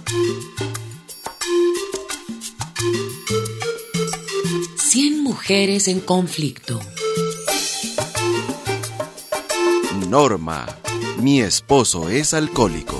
100 mujeres en conflicto. Norma, mi esposo es alcohólico.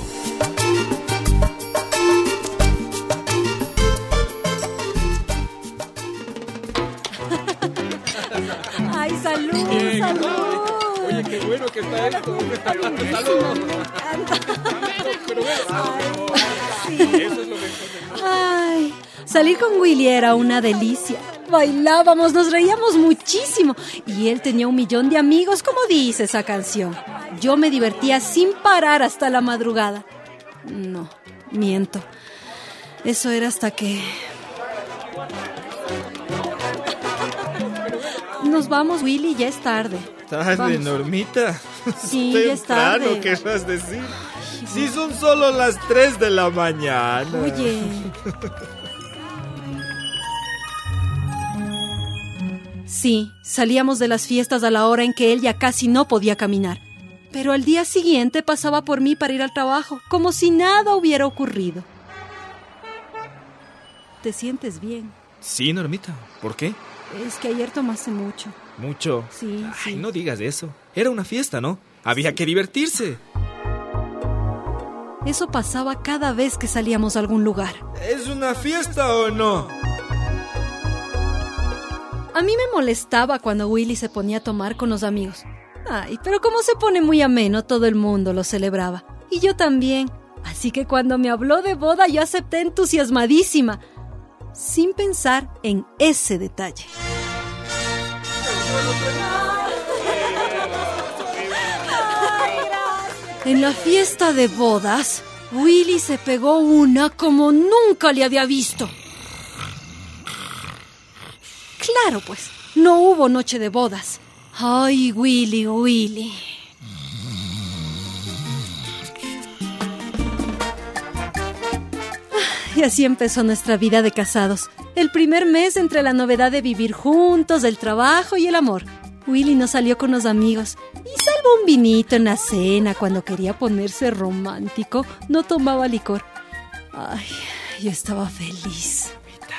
¡Ay, salud! ¡Salud! Oye, qué bueno que está esto. ¡Salud! Pero bueno, Sí. eso es lo mejor. Ay, salir con Willy era una delicia. Bailábamos, nos reíamos muchísimo. Y él tenía 1,000,000 de amigos, como dice esa canción. Yo me divertía sin parar hasta la madrugada. No, miento. Eso era hasta que... Nos vamos, Willy, ya es tarde. ¿Tarde, Vamos. Normita? Sí, ya es tarde. Temprano, querrás decir. Si son solo las 3 de la mañana. Oye... Sí, salíamos de las fiestas a la hora en que él ya casi no podía caminar. Pero al día siguiente pasaba por mí para ir al trabajo, como si nada hubiera ocurrido. ¿Te sientes bien? Sí, Normita. ¿Por qué? Es que ayer tomaste mucho. Mucho. Sí, sí. Ay, no digas eso. Era una fiesta, ¿no? Había que divertirse. Eso pasaba cada vez que salíamos a algún lugar. ¿Es una fiesta o no? A mí me molestaba cuando Willy se ponía a tomar con los amigos. Ay, pero como se pone muy ameno, todo el mundo lo celebraba. Y yo también. Así que cuando me habló de boda, yo acepté entusiasmadísima, sin pensar en ese detalle. En la fiesta de bodas, Willy se pegó una como nunca le había visto. Claro, pues, no hubo noche de bodas. Ay, Willy, Willy. Y así empezó nuestra vida de casados. El primer mes entre la novedad de vivir juntos, el trabajo y el amor. Willy no salió con los amigos. Y salvo un vinito en la cena cuando quería ponerse romántico, no tomaba licor. Ay, yo estaba feliz.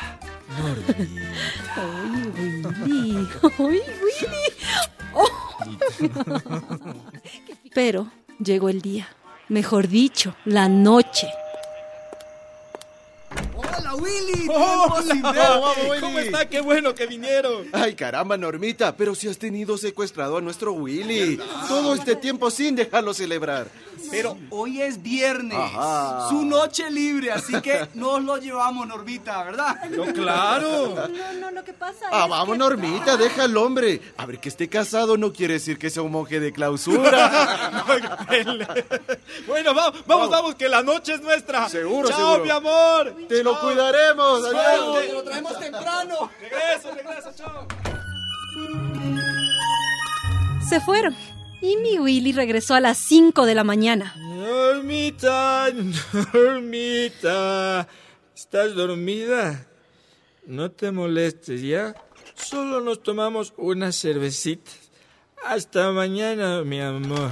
¡Ay, Willy! ¡Ay, Willy! Oh. Pero llegó el día. Mejor dicho, la noche. ¡Hola, Willy! ¡Hola! ¿Cómo está? ¡Qué bueno que vinieron! Ay, caramba, Normita, pero si has tenido secuestrado a nuestro Willy. Todo este tiempo sin dejarlo celebrar. Pero hoy es viernes, Ajá. su noche libre, así que nos lo llevamos, Normita, ¿verdad? ¡No, claro! No, lo que pasa Ah, vamos, Normita, deja al hombre. A ver, que esté casado no quiere decir que sea un monje de clausura. Bueno, vamos, que la noche es nuestra. Seguro, ¡Chao, seguro. mi amor! Te lo cuidaremos. Adiós. ¡Te lo traemos temprano! Regreso, chao. Se fueron. Y mi Willy regresó a las 5 de la mañana. Normita, ¿estás dormida? No te molestes, ¿ya? Solo nos tomamos unas cervecitas. Hasta mañana, mi amor.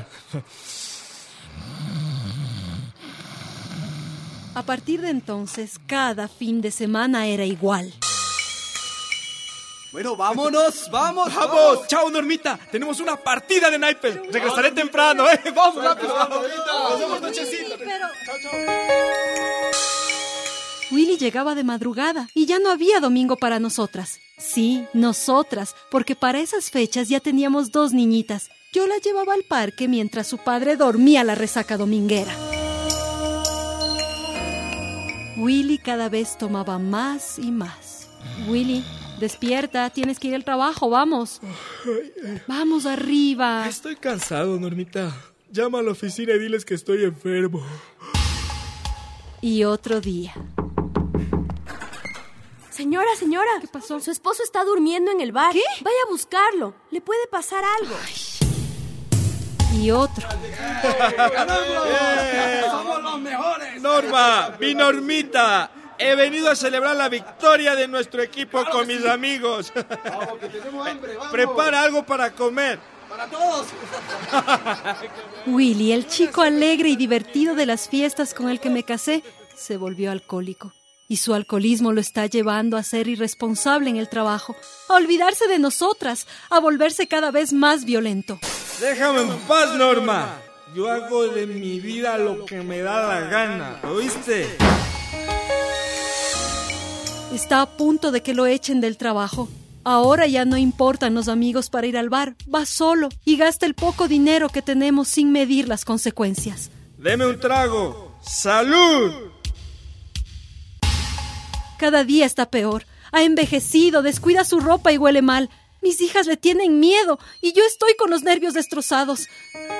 A partir de entonces, cada fin de semana era igual. Bueno, vámonos, vamos. ¡Vamos! ¡Chao, Normita! Tenemos una partida de naipes. Regresaré temprano, ¿eh? ¡Vamos, rápido! ¡Nos vemos nochecita! Willy llegaba de madrugada y ya no había domingo para nosotras. Sí, nosotras, porque para esas fechas ya teníamos 2 niñitas. Yo la llevaba al parque mientras su padre dormía la resaca dominguera. Willy cada vez tomaba más y más. Willy, despierta, tienes que ir al trabajo, vamos. Vamos arriba. Estoy cansado, Normita. Llama a la oficina y diles que estoy enfermo. Y otro día. Señora, ¿Qué pasó? su esposo está durmiendo en el bar. ¿Qué? Vaya a buscarlo, le puede pasar algo. Y otro. ¡Somos los mejores! Norma, mi Normita. He venido a celebrar la victoria de nuestro equipo con mis amigos. Vamos, que tenemos hambre, vamos. Prepara algo para comer. ¡Para todos! Willy, el chico alegre y divertido de las fiestas con el que me casé, se volvió alcohólico. Y su alcoholismo lo está llevando a ser irresponsable en el trabajo, a olvidarse de nosotras, a volverse cada vez más violento. Déjame en paz, Norma. Yo hago de mi vida lo que me da la gana, ¿oíste? Está a punto de que lo echen del trabajo. Ahora ya no importan los amigos para ir al bar. Va solo y gasta el poco dinero que tenemos sin medir las consecuencias. Deme un trago. ¡Salud! Cada día está peor. Ha envejecido, descuida su ropa y huele mal. Mis hijas le tienen miedo y yo estoy con los nervios destrozados.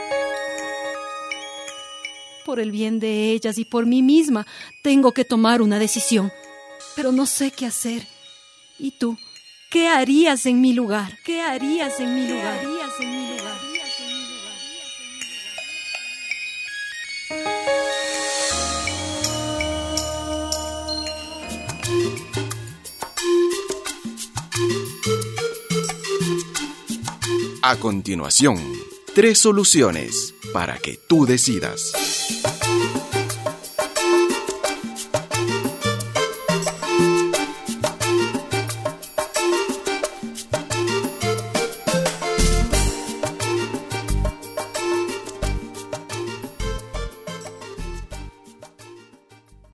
Por el bien de ellas y por mí misma, tengo que tomar una decisión. Pero no sé qué hacer. ¿Y tú? ¿Qué harías en mi lugar? ¿Qué harías en mi lugar? ¿Qué harías en mi lugar? A continuación, 3 soluciones para que tú decidas.